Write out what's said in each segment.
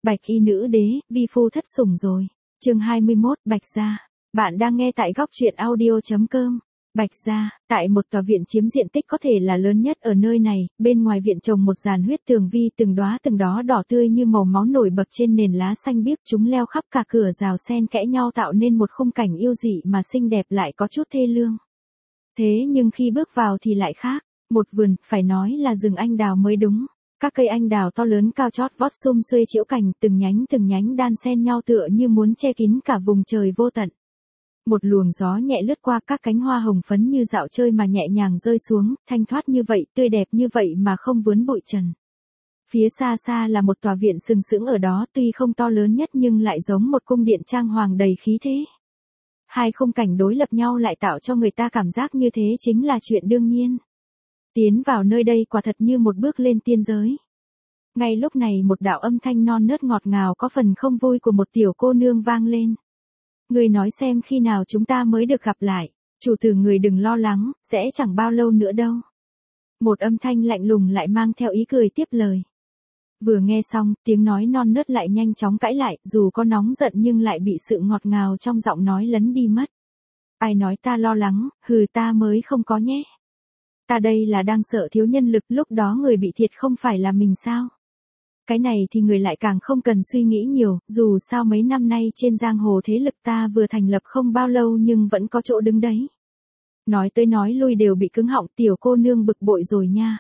Bạch y nữ đế, vi phu thất sủng rồi. Chương 21, Bạch gia. Bạn đang nghe tại góc truyện audio.com. Bạch gia, tại một tòa viện chiếm diện tích có thể là lớn nhất ở nơi này, bên ngoài viện trồng một dàn huyết tường vi từng đó đỏ tươi như màu máu nổi bật trên nền lá xanh biếc, chúng leo khắp cả cửa rào xen kẽ nhau tạo nên một khung cảnh yêu dị mà xinh đẹp lại có chút thê lương. Thế nhưng khi bước vào thì lại khác, một vườn, phải nói là rừng anh đào mới đúng. Các cây anh đào to lớn cao chót vót sum xuê chĩu cành, từng nhánh đan xen nhau tựa như muốn che kín cả vùng trời vô tận. Một luồng gió nhẹ lướt qua, các cánh hoa hồng phấn như dạo chơi mà nhẹ nhàng rơi xuống, thanh thoát như vậy, tươi đẹp như vậy mà không vướng bụi trần. Phía xa xa là một tòa viện sừng sững ở đó, tuy không to lớn nhất nhưng lại giống một cung điện trang hoàng đầy khí thế. Hai khung cảnh đối lập nhau lại tạo cho người ta cảm giác như thế chính là chuyện đương nhiên. Tiến vào nơi đây quả thật như một bước lên tiên giới. Ngay lúc này một đạo âm thanh non nớt ngọt ngào có phần không vui của một tiểu cô nương vang lên. Người nói xem khi nào chúng ta mới được gặp lại, chủ tử người đừng lo lắng, sẽ chẳng bao lâu nữa đâu. Một âm thanh lạnh lùng lại mang theo ý cười tiếp lời. Vừa nghe xong, tiếng nói non nớt lại nhanh chóng cãi lại, dù có nóng giận nhưng lại bị sự ngọt ngào trong giọng nói lấn đi mất. Ai nói ta lo lắng, ta mới không có nhé. Ta đây là đang sợ thiếu nhân lực, lúc đó người bị thiệt không phải là mình sao? Cái này thì người lại càng không cần suy nghĩ nhiều, dù sao mấy năm nay trên giang hồ thế lực ta vừa thành lập không bao lâu nhưng vẫn có chỗ đứng đấy. Nói tới nói lui đều bị cứng họng, tiểu cô nương bực bội rồi nha.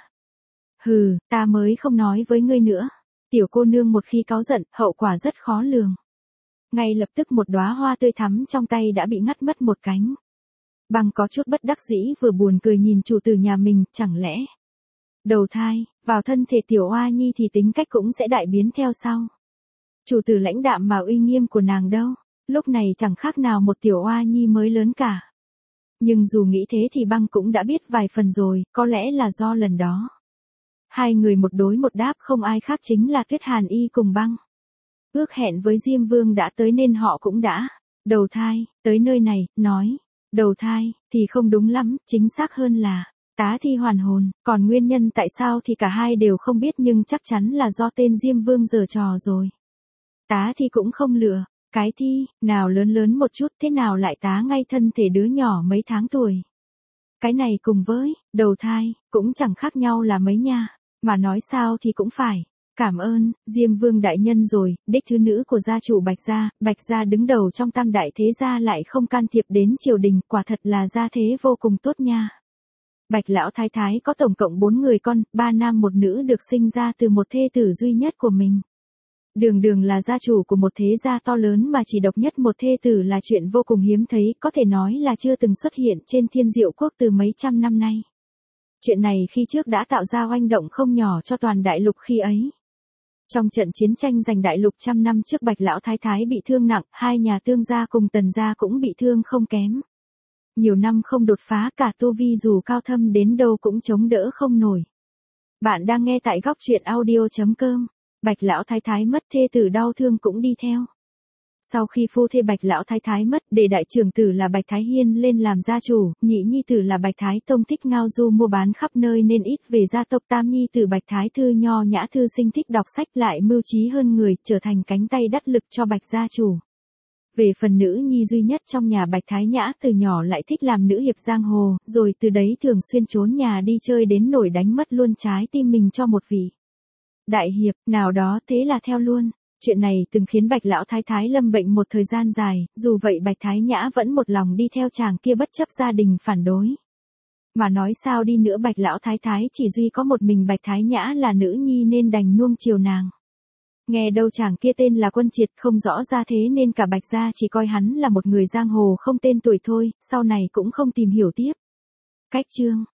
Ta mới không nói với ngươi nữa. Tiểu cô nương một khi cáu giận, hậu quả rất khó lường. Ngay lập tức một đóa hoa tươi thắm trong tay đã bị ngắt mất một cánh. Băng có chút bất đắc dĩ vừa buồn cười nhìn chủ tử nhà mình, chẳng lẽ đầu thai, vào thân thể tiểu oa nhi thì tính cách cũng sẽ đại biến theo sau. Chủ tử lãnh đạm mà uy nghiêm của nàng đâu, lúc này chẳng khác nào một tiểu oa nhi mới lớn cả. Nhưng dù nghĩ thế thì băng cũng đã biết vài phần rồi, có lẽ là do lần đó. Hai người một đối một đáp, không ai khác chính là Tuyết Hàn Y cùng băng. Ước hẹn với Diêm Vương đã tới nên họ cũng đã đầu thai, tới nơi này, nói đầu thai thì không đúng lắm, chính xác hơn là tá thi hoàn hồn, còn nguyên nhân tại sao thì cả hai đều không biết nhưng chắc chắn là do tên Diêm Vương giở trò rồi. Tá thi cũng không lừa, cái thi, nào lớn một chút thế nào lại tá ngay thân thể đứa nhỏ mấy tháng tuổi. Cái này cùng với đầu thai, cũng chẳng khác nhau là mấy nha, mà nói sao thì cũng phải. Cảm ơn, Diêm Vương đại nhân rồi, đích thứ nữ của gia chủ Bạch gia đứng đầu trong tam đại thế gia lại không can thiệp đến triều đình, quả thật là gia thế vô cùng tốt nha. Bạch lão thái thái có tổng cộng 4 người con, 3 nam 1 nữ được sinh ra từ một thê tử duy nhất của mình. Đường là gia chủ của một thế gia to lớn mà chỉ độc nhất một thê tử là chuyện vô cùng hiếm thấy, có thể nói là chưa từng xuất hiện trên Thiên Diệu quốc từ mấy trăm năm nay. Chuyện này khi trước đã tạo ra oanh động không nhỏ cho toàn đại lục khi ấy. Trong trận chiến tranh giành đại lục trăm năm trước, Bạch lão thái thái bị thương nặng, hai nhà Tương gia cùng Tần gia cũng bị thương không kém. Nhiều năm không đột phá, cả tu vi dù cao thâm đến đâu cũng chống đỡ không nổi. Bạn đang nghe tại góc truyện audio.com. Bạch lão thái thái mất, thê tử đau thương cũng đi theo. Sau khi phu thê Bạch lão thái thái mất, đệ đại trưởng tử là Bạch Thái Hiên lên làm gia chủ, nhị nhi tử là Bạch Thái Tông thích ngao du mua bán khắp nơi nên ít về gia tộc, tam nhi tử Bạch Thái Thư nho nhã thư sinh thích đọc sách lại mưu trí hơn người, trở thành cánh tay đắc lực cho Bạch gia chủ. Về phần nữ nhi duy nhất trong nhà Bạch Thái Nhã từ nhỏ lại thích làm nữ hiệp giang hồ, rồi từ đấy thường xuyên trốn nhà đi chơi đến nỗi đánh mất luôn trái tim mình cho một vị đại hiệp nào đó, thế là theo luôn. Chuyện này từng khiến Bạch lão thái thái lâm bệnh một thời gian dài, dù vậy Bạch Thái Nhã vẫn một lòng đi theo chàng kia bất chấp gia đình phản đối. Mà nói sao đi nữa, Bạch lão thái thái chỉ duy có một mình Bạch Thái Nhã là nữ nhi nên đành nuông chiều nàng. Nghe đâu chàng kia tên là Quân Triệt, không rõ ra thế nên cả Bạch gia chỉ coi hắn là một người giang hồ không tên tuổi thôi, sau này cũng không tìm hiểu tiếp. Cách chương